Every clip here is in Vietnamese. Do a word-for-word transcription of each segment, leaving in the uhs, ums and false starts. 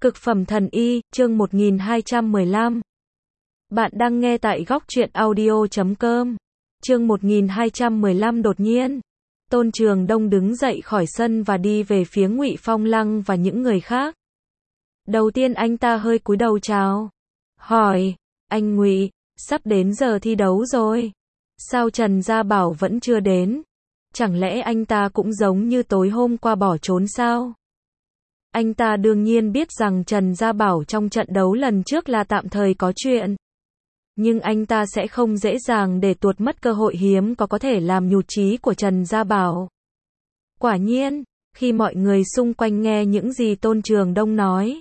Cực phẩm thần y, chương một nghìn hai trăm mười lăm. Bạn đang nghe tại góc truyện audio chấm com. Chương một nghìn hai trăm mười lăm đột nhiên. Tôn Trường Đông đứng dậy khỏi sân và đi về phía Ngụy Phong Lăng và những người khác. Đầu tiên anh ta hơi cúi đầu chào. Hỏi, anh Ngụy, sắp đến giờ thi đấu rồi. Sao Trần Gia Bảo vẫn chưa đến? Chẳng lẽ anh ta cũng giống như tối hôm qua bỏ trốn sao? Anh ta đương nhiên biết rằng Trần Gia Bảo trong trận đấu lần trước là tạm thời có chuyện. Nhưng anh ta sẽ không dễ dàng để tuột mất cơ hội hiếm có có thể làm nhụt chí của Trần Gia Bảo. Quả nhiên, khi mọi người xung quanh nghe những gì Tôn Trường Đông nói,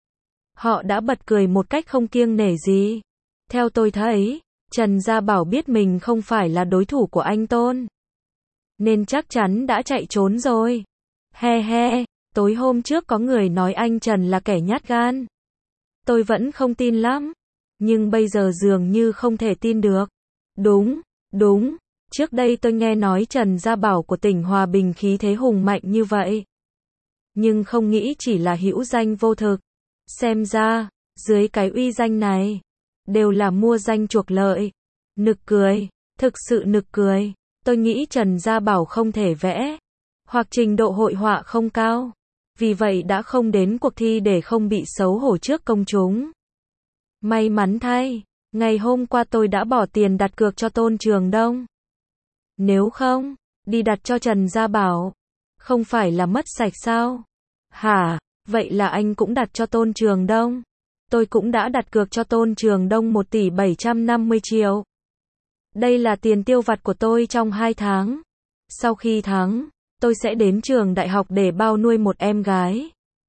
họ đã bật cười một cách không kiêng nể gì. Theo tôi thấy, Trần Gia Bảo biết mình không phải là đối thủ của anh Tôn, nên chắc chắn đã chạy trốn rồi. He he. Tối hôm trước có người nói anh Trần là kẻ nhát gan. Tôi vẫn không tin lắm. Nhưng bây giờ dường như không thể tin được. Đúng, đúng. Trước đây tôi nghe nói Trần Gia Bảo của tỉnh Hòa Bình khí thế hùng mạnh như vậy. Nhưng không nghĩ chỉ là hữu danh vô thực. Xem ra, dưới cái uy danh này, đều là mua danh chuộc lợi. Nực cười, thực sự nực cười. Tôi nghĩ Trần Gia Bảo không thể vẽ, hoặc trình độ hội họa không cao. Vì vậy đã không đến cuộc thi để không bị xấu hổ trước công chúng. May mắn thay, ngày hôm qua tôi đã bỏ tiền đặt cược cho Tôn Trường Đông. Nếu không, đi đặt cho Trần Gia Bảo, không phải là mất sạch sao? Hả, vậy là anh cũng đặt cho Tôn Trường Đông? Tôi cũng đã đặt cược cho Tôn Trường Đông một tỷ bảy trăm năm mươi triệu. Đây là tiền tiêu vặt của tôi trong hai tháng. Sau khi thắng, tôi sẽ đến trường đại học để bao nuôi một em gái.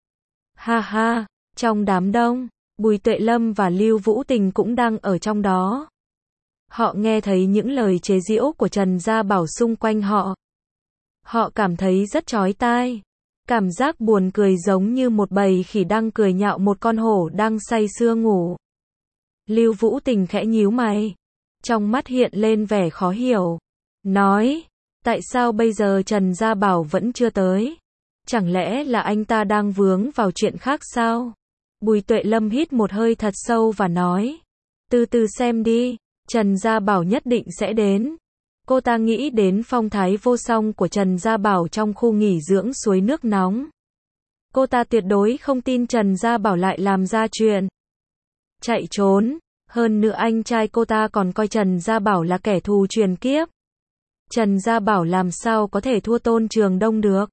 Ha ha, trong đám đông, Bùi Tuệ Lâm và Lưu Vũ Tình cũng đang ở trong đó. Họ nghe thấy những lời chế giễu của Trần Gia Bảo xung quanh họ. Họ cảm thấy rất chói tai. Cảm giác buồn cười giống như một bầy khỉ đang cười nhạo một con hổ đang say sưa ngủ. Lưu Vũ Tình khẽ nhíu mày. Trong mắt hiện lên vẻ khó hiểu. Nói, tại sao bây giờ Trần Gia Bảo vẫn chưa tới? Chẳng lẽ là anh ta đang vướng vào chuyện khác sao? Bùi Tuệ Lâm hít một hơi thật sâu và nói, từ từ xem đi, Trần Gia Bảo nhất định sẽ đến. Cô ta nghĩ đến phong thái vô song của Trần Gia Bảo trong khu nghỉ dưỡng suối nước nóng. Cô ta tuyệt đối không tin Trần Gia Bảo lại làm ra chuyện chạy trốn. Hơn nữa anh trai cô ta còn coi Trần Gia Bảo là kẻ thù truyền kiếp. Trần Gia Bảo làm sao có thể thua Tôn Trường Đông được?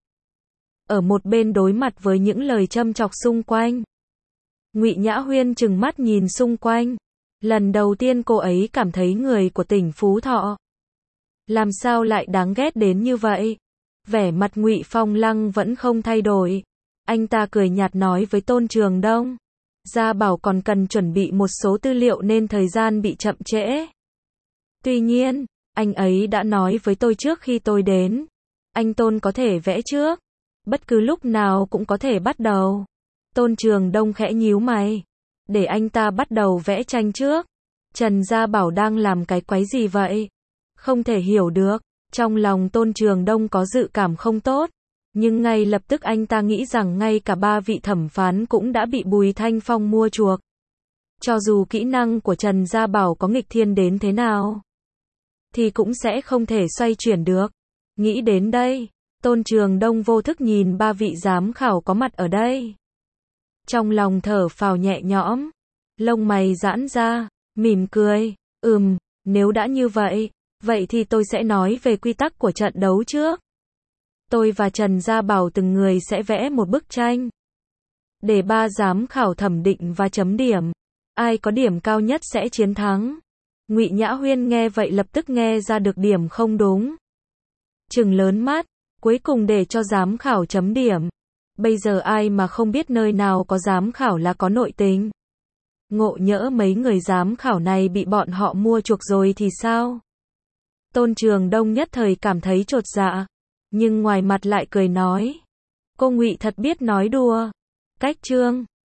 Ở một bên đối mặt với những lời châm chọc xung quanh, Ngụy Nhã Huyên trừng mắt nhìn xung quanh. Lần đầu tiên cô ấy cảm thấy người của tỉnh Phú Thọ làm sao lại đáng ghét đến như vậy. Vẻ mặt Ngụy Phong Lăng vẫn không thay đổi. Anh ta cười nhạt nói với Tôn Trường Đông, Gia Bảo còn cần chuẩn bị một số tư liệu nên thời gian bị chậm trễ. Tuy nhiên, anh ấy đã nói với tôi trước khi tôi đến, anh Tôn có thể vẽ trước, bất cứ lúc nào cũng có thể bắt đầu. Tôn Trường Đông khẽ nhíu mày, để anh ta bắt đầu vẽ tranh trước. Trần Gia Bảo đang làm cái quái gì vậy? Không thể hiểu được. Trong lòng Tôn Trường Đông có dự cảm không tốt, nhưng ngay lập tức anh ta nghĩ rằng ngay cả ba vị thẩm phán cũng đã bị Bùi Thanh Phong mua chuộc. Cho dù kỹ năng của Trần Gia Bảo có nghịch thiên đến thế nào, thì cũng sẽ không thể xoay chuyển được. Nghĩ đến đây, Tôn Trường Đông vô thức nhìn ba vị giám khảo có mặt ở đây. Trong lòng thở phào nhẹ nhõm, lông mày giãn ra, mỉm cười, ừm, nếu đã như vậy, vậy thì tôi sẽ nói về quy tắc của trận đấu trước. Tôi và Trần Gia Bảo từng người sẽ vẽ một bức tranh, để ba giám khảo thẩm định và chấm điểm. Ai có điểm cao nhất sẽ chiến thắng. Ngụy Nhã Huyên nghe vậy lập tức nghe ra được điểm không đúng. Trừng lớn mắt, cuối cùng để cho giám khảo chấm điểm. Bây giờ ai mà không biết nơi nào có giám khảo là có nội tình. Ngộ nhỡ mấy người giám khảo này bị bọn họ mua chuộc rồi thì sao? Tôn Trường Đông nhất thời cảm thấy chột dạ, nhưng ngoài mặt lại cười nói, cô Ngụy thật biết nói đùa. Cách chương